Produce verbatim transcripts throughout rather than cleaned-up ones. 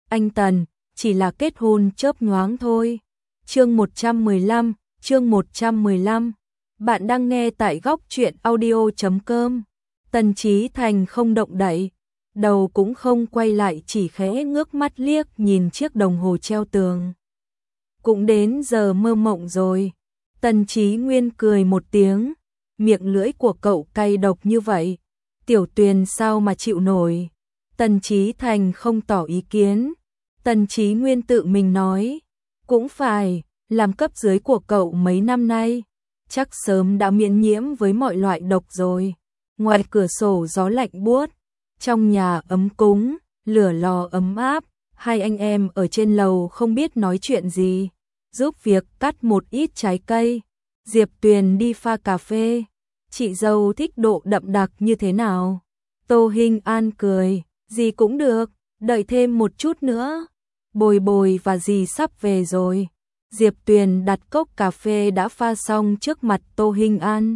anh Tần, chỉ là kết hôn chớp nhoáng thôi. Chương một trăm mười lăm, chương một trăm mười lăm. Bạn đang nghe tại góc truyện audio chấm com. Tần Chí Thành không động đậy, đầu cũng không quay lại, chỉ khẽ ngước mắt liếc nhìn chiếc đồng hồ treo tường. Cũng đến giờ mơ mộng rồi. Tần Chí Nguyên cười một tiếng, miệng lưỡi của cậu cay độc như vậy, Tiểu Tuyền sao mà chịu nổi. Tần Chí Thành không tỏ ý kiến. Tần Chí Nguyên tự mình nói, cũng phải, làm cấp dưới của cậu mấy năm nay, chắc sớm đã miễn nhiễm với mọi loại độc rồi. Ngoài cửa sổ gió lạnh buốt, trong nhà ấm cúng, lửa lò ấm áp, hai anh em ở trên lầu không biết nói chuyện gì, giúp việc cắt một ít trái cây. Diệp Tuyền đi pha cà phê. Chị dâu thích độ đậm đặc như thế nào? Tô Hinh An cười, gì cũng được, đợi thêm một chút nữa. Bồi Bồi và dì sắp về rồi. Diệp Tuyền đặt cốc cà phê đã pha xong trước mặt Tô Hinh An.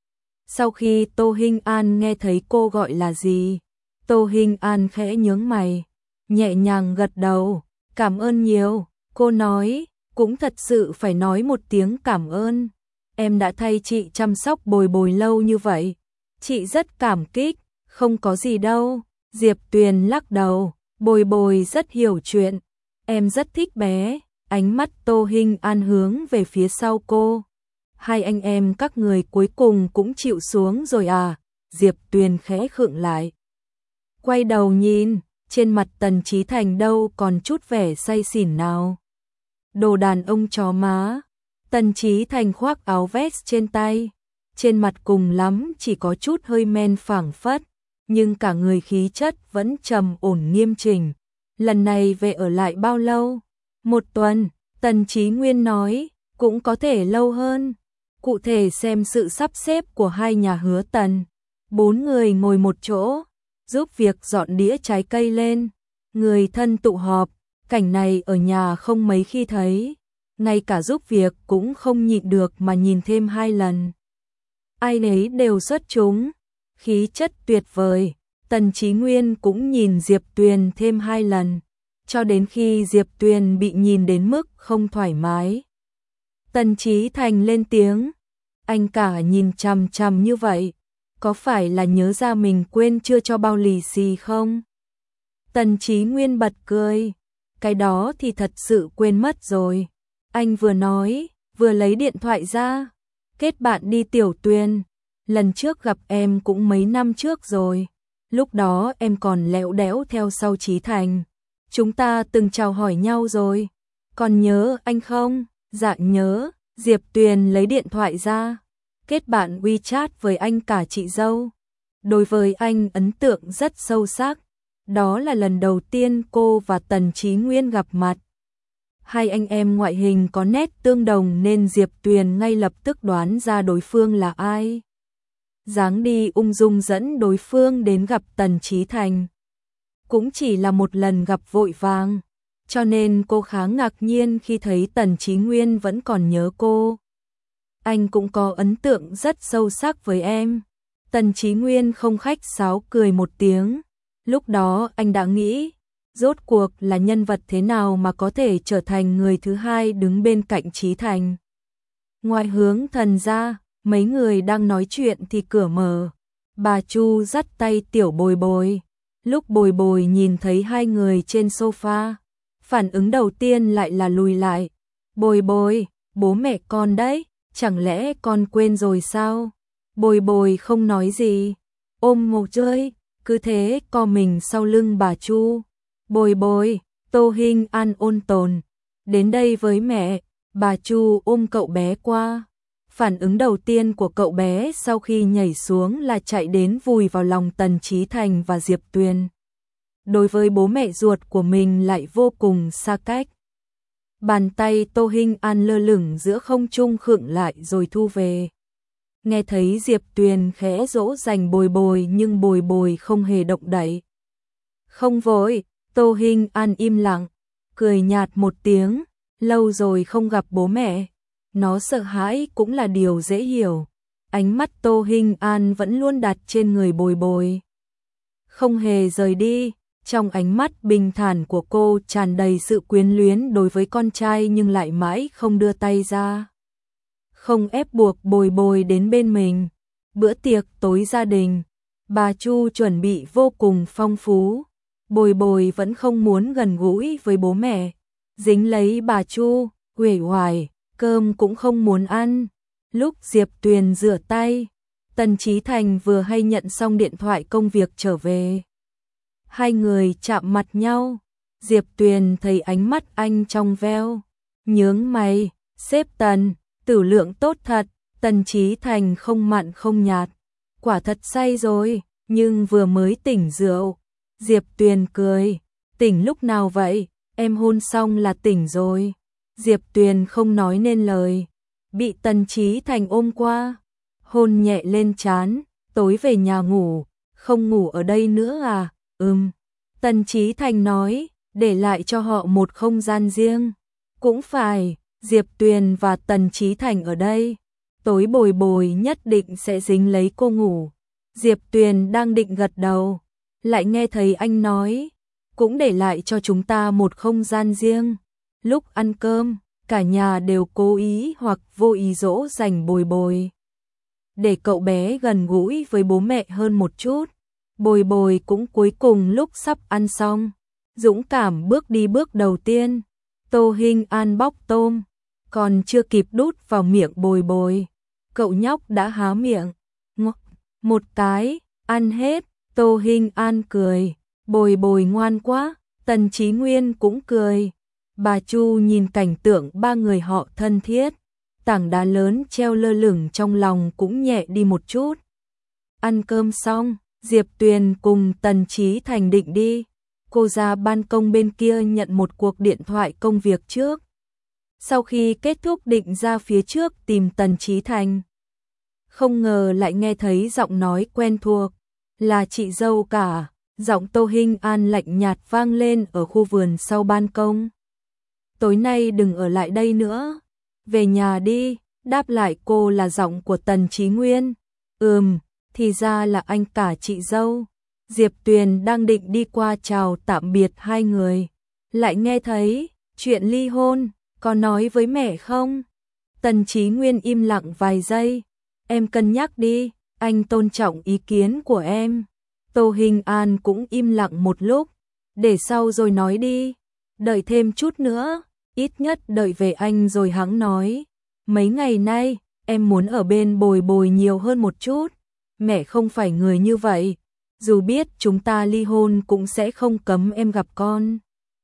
Sau khi Tô Hinh An nghe thấy cô gọi là gì, Tô Hinh An khẽ nhướng mày, nhẹ nhàng gật đầu, cảm ơn nhiều. Cô nói, cũng thật sự phải nói một tiếng cảm ơn. Em đã thay chị chăm sóc Bồi Bồi lâu như vậy, chị rất cảm kích. Không có gì đâu. Diệp Tuyền lắc đầu, Bồi Bồi rất hiểu chuyện, em rất thích bé. Ánh mắt Tô Hinh An hướng về phía sau cô. Hai anh em các người cuối cùng cũng chịu xuống rồi à? Diệp Tuyền khẽ khựng lại, quay đầu nhìn, trên mặt Tần Chí Thành đâu còn chút vẻ say xỉn nào. Đồ đàn ông chó má. Tần Chí Thành khoác áo vest trên tay, trên mặt cùng lắm chỉ có chút hơi men phảng phất, nhưng cả người khí chất vẫn trầm ổn nghiêm chỉnh. Lần này về ở lại bao lâu? Một tuần, Tần Chí Nguyên nói, cũng có thể lâu hơn. Cụ thể xem sự sắp xếp của hai nhà Hứa Tần. Bốn người ngồi một chỗ, giúp việc dọn đĩa trái cây lên. Người thân tụ họp, cảnh này ở nhà không mấy khi thấy. Ngay cả giúp việc cũng không nhịn được mà nhìn thêm hai lần. Ai nấy đều xuất chúng, khí chất tuyệt vời. Tần Chí Nguyên cũng nhìn Diệp Tuyền thêm hai lần, cho đến khi Diệp Tuyền bị nhìn đến mức không thoải mái. Tần Chí Thành lên tiếng, anh cả nhìn chằm chằm như vậy, có phải là nhớ ra mình quên chưa cho bao lì xì không? Tần Chí Nguyên bật cười, cái đó thì thật sự quên mất rồi. Anh vừa nói, vừa lấy điện thoại ra, kết bạn đi Tiểu Tuyền. Lần trước gặp em cũng mấy năm trước rồi, lúc đó em còn lẽo đẽo theo sau Chí Thành. Chúng ta từng chào hỏi nhau rồi, còn nhớ anh không? Dạ nhớ. Diệp Tuyền lấy điện thoại ra, kết bạn WeChat với anh cả chị dâu. Đối với anh ấn tượng rất sâu sắc, đó là lần đầu tiên cô và Tần Chí Nguyên gặp mặt. Hai anh em ngoại hình có nét tương đồng nên Diệp Tuyền ngay lập tức đoán ra đối phương là ai. Dáng đi ung dung dẫn đối phương đến gặp Tần Chí Thành. Cũng chỉ là một lần gặp vội vàng, cho nên cô khá ngạc nhiên khi thấy Tần Chí Nguyên vẫn còn nhớ cô. Anh cũng có ấn tượng rất sâu sắc với em. Tần Chí Nguyên không khách sáo cười một tiếng. Lúc đó anh đã nghĩ, rốt cuộc là nhân vật thế nào mà có thể trở thành người thứ hai đứng bên cạnh Chí Thành. Ngoài Hướng Thần ra, mấy người đang nói chuyện thì cửa mở. Bà Chu dắt tay Tiểu Bồi Bồi. Lúc Bồi Bồi nhìn thấy hai người trên sofa, phản ứng đầu tiên lại là lùi lại. Bồi Bồi, bố mẹ con đấy, chẳng lẽ con quên rồi sao? Bồi Bồi không nói gì, ôm một chơi, cứ thế co mình sau lưng bà Chu. Bồi Bồi, Tô Hinh An ôn tồn, đến đây với mẹ. Bà Chu ôm cậu bé qua. Phản ứng đầu tiên của cậu bé sau khi nhảy xuống là chạy đến vùi vào lòng Tần Chí Thành và Diệp Tuyền. Đối với bố mẹ ruột của mình lại vô cùng xa cách. Bàn tay Tô Hinh An lơ lửng giữa không trung khựng lại rồi thu về. Nghe thấy Diệp Tuyền khẽ dỗ dành Bồi Bồi nhưng Bồi Bồi không hề động đậy. Không vội. Tô Hinh An im lặng, cười nhạt một tiếng, lâu rồi không gặp bố mẹ. Nó sợ hãi cũng là điều dễ hiểu. Ánh mắt Tô Hinh An vẫn luôn đặt trên người Bồi Bồi, không hề rời đi. Trong ánh mắt bình thản của cô tràn đầy sự quyến luyến đối với con trai nhưng lại mãi không đưa tay ra. Không ép buộc Bồi Bồi đến bên mình. Bữa tiệc tối gia đình, bà Chu chuẩn bị vô cùng phong phú. Bồi Bồi vẫn không muốn gần gũi với bố mẹ. Dính lấy bà Chu, uể oải, cơm cũng không muốn ăn. Lúc Diệp Tuyền rửa tay, Tần Chí Thành vừa hay nhận xong điện thoại công việc trở về. Hai người chạm mặt nhau, Diệp Tuyền thấy ánh mắt anh trong veo, nhướng mày, sếp Tần, tử lượng tốt thật. Tần Chí Thành không mặn không nhạt, quả thật say rồi, nhưng vừa mới tỉnh rượu. Diệp Tuyền cười, tỉnh lúc nào vậy, em hôn xong là tỉnh rồi. Diệp Tuyền không nói nên lời, bị Tần Chí Thành ôm qua, hôn nhẹ lên trán, tối về nhà ngủ, không ngủ ở đây nữa à, ừm. Tần Chí Thành nói, để lại cho họ một không gian riêng, cũng phải, Diệp Tuyền và Tần Chí Thành ở đây. Tối Bồi Bồi nhất định sẽ dính lấy cô ngủ. Diệp Tuyền đang định gật đầu, lại nghe thấy anh nói, cũng để lại cho chúng ta một không gian riêng. Lúc ăn cơm, cả nhà đều cố ý hoặc vô ý dỗ dành Bồi Bồi, để cậu bé gần gũi với bố mẹ hơn một chút. Bồi Bồi cũng cuối cùng lúc sắp ăn xong, dũng cảm bước đi bước đầu tiên. Tô Hinh An bóc tôm, còn chưa kịp đút vào miệng Bồi Bồi, cậu nhóc đã há miệng, ngọc một cái, ăn hết. Tô Hinh An cười, Bồi Bồi ngoan quá. Tần Chí Nguyên cũng cười. Bà Chu nhìn cảnh tượng ba người họ thân thiết, tảng đá lớn treo lơ lửng trong lòng cũng nhẹ đi một chút. Ăn cơm xong, Diệp Tuyền cùng Tần Chí Thành định đi. Cô ra ban công bên kia nhận một cuộc điện thoại công việc trước. Sau khi kết thúc định ra phía trước tìm Tần Chí Thành. Không ngờ lại nghe thấy giọng nói quen thuộc, là chị dâu cả. Giọng Tô Hinh An lạnh nhạt vang lên ở khu vườn sau ban công. Tối nay đừng ở lại đây nữa, về nhà đi. Đáp lại cô là giọng của Tần Chí Nguyên. Ừm, thì ra là anh cả chị dâu. Diệp Tuyền đang định đi qua chào tạm biệt hai người, lại nghe thấy chuyện ly hôn, có nói với mẹ không? Tần Chí Nguyên im lặng vài giây. Em cân nhắc đi, anh tôn trọng ý kiến của em. Tô Hinh An cũng im lặng một lúc, để sau rồi nói đi, đợi thêm chút nữa, ít nhất đợi về anh rồi hẵng nói. Mấy ngày nay, em muốn ở bên Bồi Bồi nhiều hơn một chút, mẹ không phải người như vậy, dù biết chúng ta ly hôn cũng sẽ không cấm em gặp con.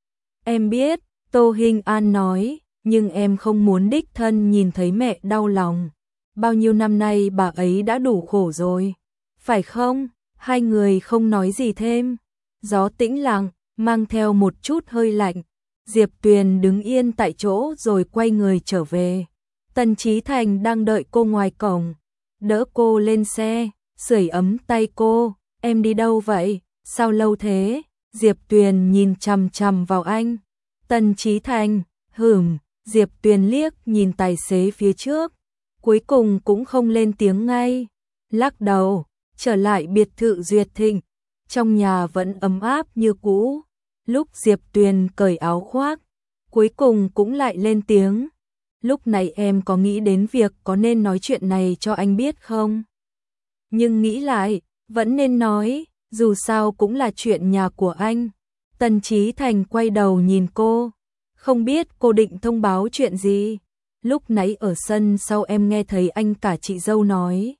Em biết, Tô Hinh An nói, nhưng em không muốn đích thân nhìn thấy mẹ đau lòng. Bao nhiêu năm nay bà ấy đã đủ khổ rồi, phải không? Hai người không nói gì thêm. Gió tĩnh lặng, mang theo một chút hơi lạnh. Diệp Tuyền đứng yên tại chỗ rồi quay người trở về. Tần Chí Thành đang đợi cô ngoài cổng, đỡ cô lên xe, sưởi ấm tay cô. Em đi đâu vậy? Sao lâu thế? Diệp Tuyền nhìn chằm chằm vào anh. Tần Chí Thành, hửm. Diệp Tuyền liếc nhìn tài xế phía trước, cuối cùng cũng không lên tiếng ngay, lắc đầu, trở lại biệt thự Duyệt Thịnh. Trong nhà vẫn ấm áp như cũ. Lúc Diệp Tuyền cởi áo khoác, cuối cùng cũng lại lên tiếng. Lúc này em có nghĩ đến việc có nên nói chuyện này cho anh biết không? Nhưng nghĩ lại, vẫn nên nói, dù sao cũng là chuyện nhà của anh. Tần Chí Thành quay đầu nhìn cô, không biết cô định thông báo chuyện gì. Lúc nãy ở sân sau em nghe thấy anh cả chị dâu nói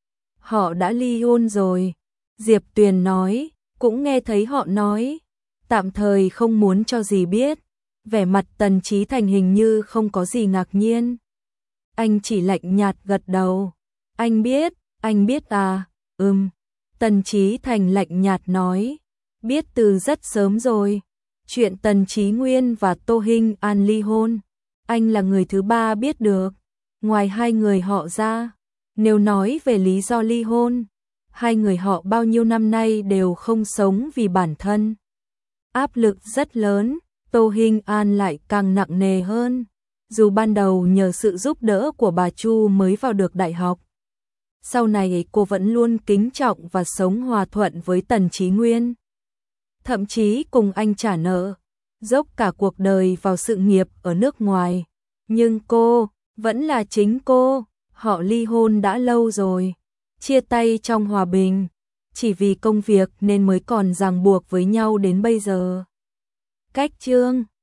họ đã ly hôn rồi. Diệp Tuyền nói, cũng nghe thấy họ nói, tạm thời không muốn cho dì biết. Vẻ mặt Tần Chí Thành hình như không có gì ngạc nhiên. Anh chỉ lạnh nhạt gật đầu. Anh biết, anh biết à, ừm. Tần Chí Thành lạnh nhạt nói, biết từ rất sớm rồi. Chuyện Tần Chí Nguyên và Tô Hinh An ly hôn, anh là người thứ ba biết được. Ngoài hai người họ ra, nếu nói về lý do ly hôn, hai người họ bao nhiêu năm nay đều không sống vì bản thân. Áp lực rất lớn, Tô Hinh An lại càng nặng nề hơn. Dù ban đầu nhờ sự giúp đỡ của bà Chu mới vào được đại học, sau này cô vẫn luôn kính trọng và sống hòa thuận với Tần Chí Nguyên. thậm chí cùng anh trả nợ, dốc cả cuộc đời vào sự nghiệp ở nước ngoài. Nhưng cô, vẫn là chính cô, họ ly hôn đã lâu rồi, chia tay trong hòa bình, chỉ vì công việc nên mới còn ràng buộc với nhau đến bây giờ. Cách chương